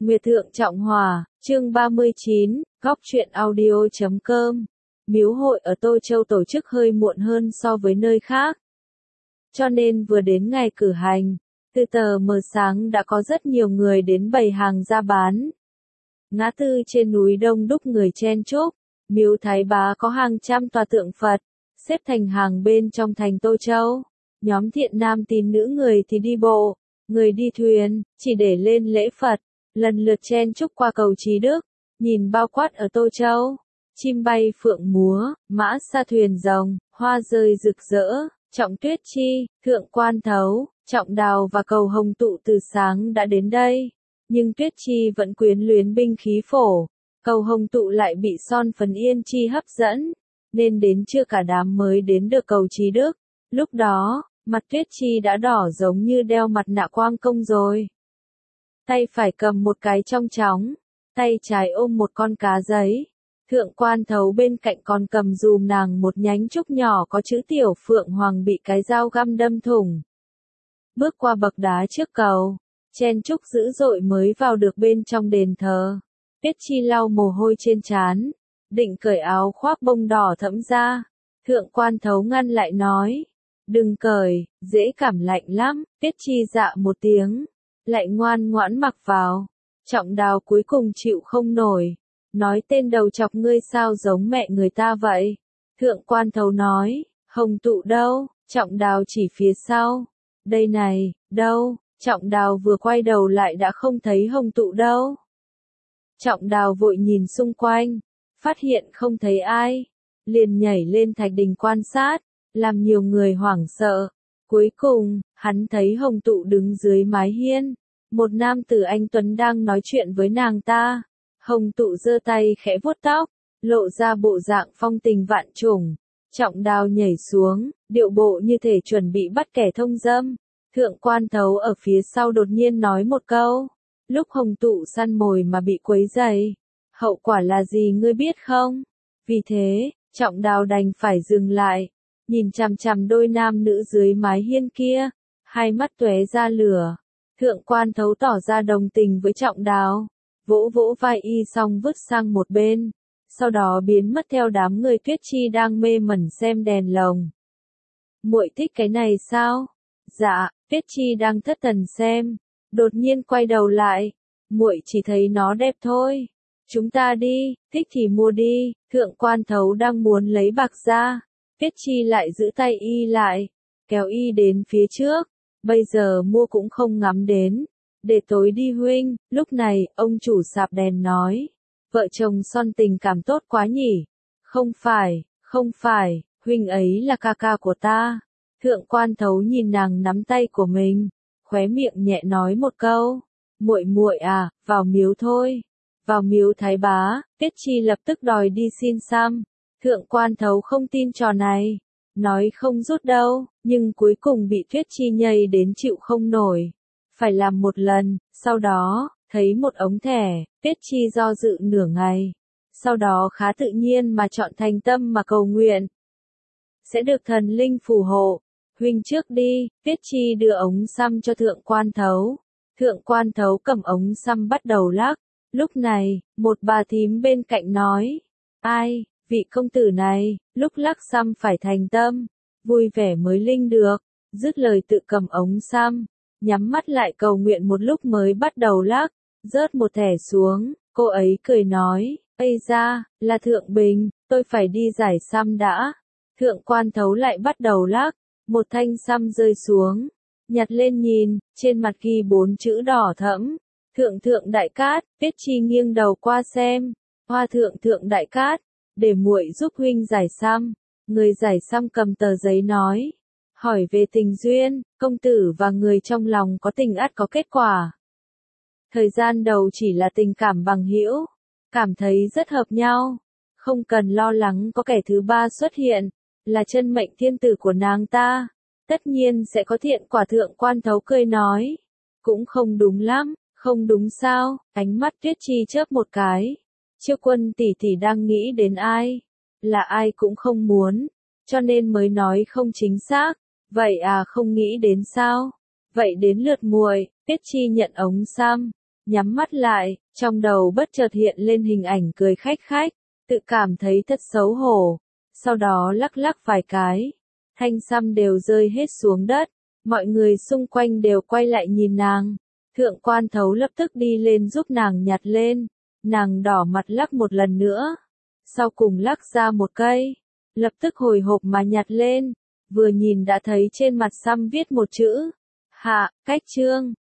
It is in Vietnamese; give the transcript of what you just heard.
Nguyệt Thượng Trọng Hòa, chương 39, góc truyện audio.com. Miếu hội ở Tô Châu tổ chức hơi muộn hơn so với nơi khác. Cho nên vừa đến ngày cử hành, từ tờ mờ sáng đã có rất nhiều người đến bày hàng ra bán. Ngã tư trên núi đông đúc người chen chúc, miếu Thái Bá có hàng trăm tòa tượng Phật, xếp thành hàng bên trong thành Tô Châu. Nhóm thiện nam tín nữ người thì đi bộ, người đi thuyền, chỉ để lên lễ Phật, lần lượt chen chúc qua cầu Trí Đức, nhìn bao quát ở Tô Châu. Chim bay phượng múa, mã sa thuyền rồng, hoa rơi rực rỡ, Trọng Tuyết Chi, Thượng Quan Thấu, Trọng Đào và Cầu Hồng Tụ từ sáng đã đến đây. Nhưng Tuyết Chi vẫn quyến luyến binh khí phổ, Cầu Hồng Tụ lại bị son phấn Yên Chi hấp dẫn, nên đến chưa cả đám mới đến được cầu Trí Đức. Lúc đó, mặt Tuyết Chi đã đỏ giống như đeo mặt nạ quang công rồi. Tay phải cầm một cái trong chóng, tay trái ôm một con cá giấy. Thượng Quan Thấu bên cạnh còn cầm dùm nàng một nhánh trúc nhỏ có chữ Tiểu Phượng Hoàng bị cái dao găm đâm thủng. Bước qua bậc đá trước cầu, chen chúc dữ dội mới vào được bên trong đền thờ. Tuyết Chi lau mồ hôi trên trán, định cởi áo khoác bông đỏ thẫm ra. Thượng Quan Thấu ngăn lại nói, đừng cởi, dễ cảm lạnh lắm. Tuyết Chi dạ một tiếng, lại ngoan ngoãn mặc vào. Trọng Đào cuối cùng chịu không nổi, nói tên đầu chọc ngươi sao giống mẹ người ta vậy. Thượng Quan Thấu nói, Hồng Tụ đâu? Trọng Đào chỉ phía sau. Đây này, đâu? Trọng Đào vừa quay đầu lại đã không thấy Hồng Tụ đâu. Trọng Đào vội nhìn xung quanh, phát hiện không thấy ai, liền nhảy lên thạch đình quan sát, làm nhiều người hoảng sợ. Cuối cùng, hắn thấy Hồng Tụ đứng dưới mái hiên, một nam tử anh tuấn đang nói chuyện với nàng ta. Hồng Tụ giơ tay khẽ vuốt tóc, lộ ra bộ dạng phong tình vạn trùng. Trọng Đào nhảy xuống, điệu bộ như thể chuẩn bị bắt kẻ thông dâm. Thượng Quan Thấu ở phía sau đột nhiên nói một câu, lúc Hồng Tụ săn mồi mà bị quấy rầy, hậu quả là gì ngươi biết không? Vì thế, Trọng Đào đành phải dừng lại, nhìn chằm chằm đôi nam nữ dưới mái hiên kia, hai mắt tóe ra lửa. Thượng Quan Thấu tỏ ra đồng tình với Trọng Đào, vỗ vỗ vai y xong vứt sang một bên, sau đó biến mất theo đám người. Tuyết Chi đang mê mẩn xem đèn lồng. Muội thích cái này sao? Dạ, Tuyết Chi đang thất thần xem, đột nhiên quay đầu lại, muội chỉ thấy nó đẹp thôi. Chúng ta đi, thích thì mua đi. Thượng Quan Thấu đang muốn lấy bạc ra, Tuyết Chi lại giữ tay y lại, kéo y đến phía trước. Bây giờ mua cũng không ngắm đến, để tối đi huynh. Lúc này, ông chủ sạp đèn nói, vợ chồng son tình cảm tốt quá nhỉ. Không phải, huynh ấy là ca ca của ta. Thượng Quan Thấu nhìn nàng nắm tay của mình, khóe miệng nhẹ nói một câu, muội muội à, vào miếu thôi. Vào miếu Thái Bá, Tuyết Chi lập tức đòi đi xin xăm. Thượng Quan Thấu không tin trò này, nói không rút đâu, nhưng cuối cùng bị Tuyết Chi nhây đến chịu không nổi. Phải làm một lần, sau đó, thấy một ống thẻ, Tuyết Chi do dự nửa ngày. Sau đó khá tự nhiên mà chọn thành tâm mà cầu nguyện, sẽ được thần linh phù hộ. Huynh trước đi. Tuyết Chi đưa ống xăm cho Thượng Quan Thấu. Thượng Quan Thấu cầm ống xăm bắt đầu lắc. Lúc này, một bà thím bên cạnh nói, ai, vị công tử này, lúc lắc xăm phải thành tâm, vui vẻ mới linh được. Dứt lời tự cầm ống xăm, nhắm mắt lại cầu nguyện một lúc mới bắt đầu lắc, rớt một thẻ xuống. Cô ấy cười nói, ây da, là Thượng Bình, tôi phải đi giải xăm đã. Thượng Quan Thấu lại bắt đầu lắc, một thanh xăm rơi xuống, nhặt lên nhìn, trên mặt ghi 4 chữ đỏ thẫm, Thượng Đại Cát. Tuyết Chi nghiêng đầu qua xem, hoa Thượng Đại Cát, để muội giúp huynh giải xăm. Người giải xăm cầm tờ giấy nói, hỏi về tình duyên, công tử và người trong lòng có tình ắt có kết quả. Thời gian đầu chỉ là tình cảm bằng hữu, cảm thấy rất hợp nhau, không cần lo lắng có kẻ thứ ba xuất hiện, là chân mệnh thiên tử của nàng ta, tất nhiên sẽ có thiện quả. Thượng Quan Thấu cười nói, cũng không đúng lắm. Không đúng sao? Ánh mắt Tuyết Chi chớp một cái. Chiêu Quân tỷ tỷ đang nghĩ đến ai? Là ai cũng không muốn, cho nên mới nói không chính xác. Vậy à, không nghĩ đến sao? Vậy đến lượt muội. Tuyết Chi nhận ống xăm, nhắm mắt lại, trong đầu bất chợt hiện lên hình ảnh cười khách khách, tự cảm thấy thật xấu hổ, sau đó lắc lắc vài cái, thanh săm đều rơi hết xuống đất, mọi người xung quanh đều quay lại nhìn nàng, thượng quan thấu lập tức đi lên giúp nàng nhặt lên, nàng đỏ mặt lắc một lần nữa, sau cùng lắc ra một cây, lập tức hồi hộp mà nhặt lên, vừa nhìn đã thấy trên mặt săm viết một chữ, hạ, cách chương.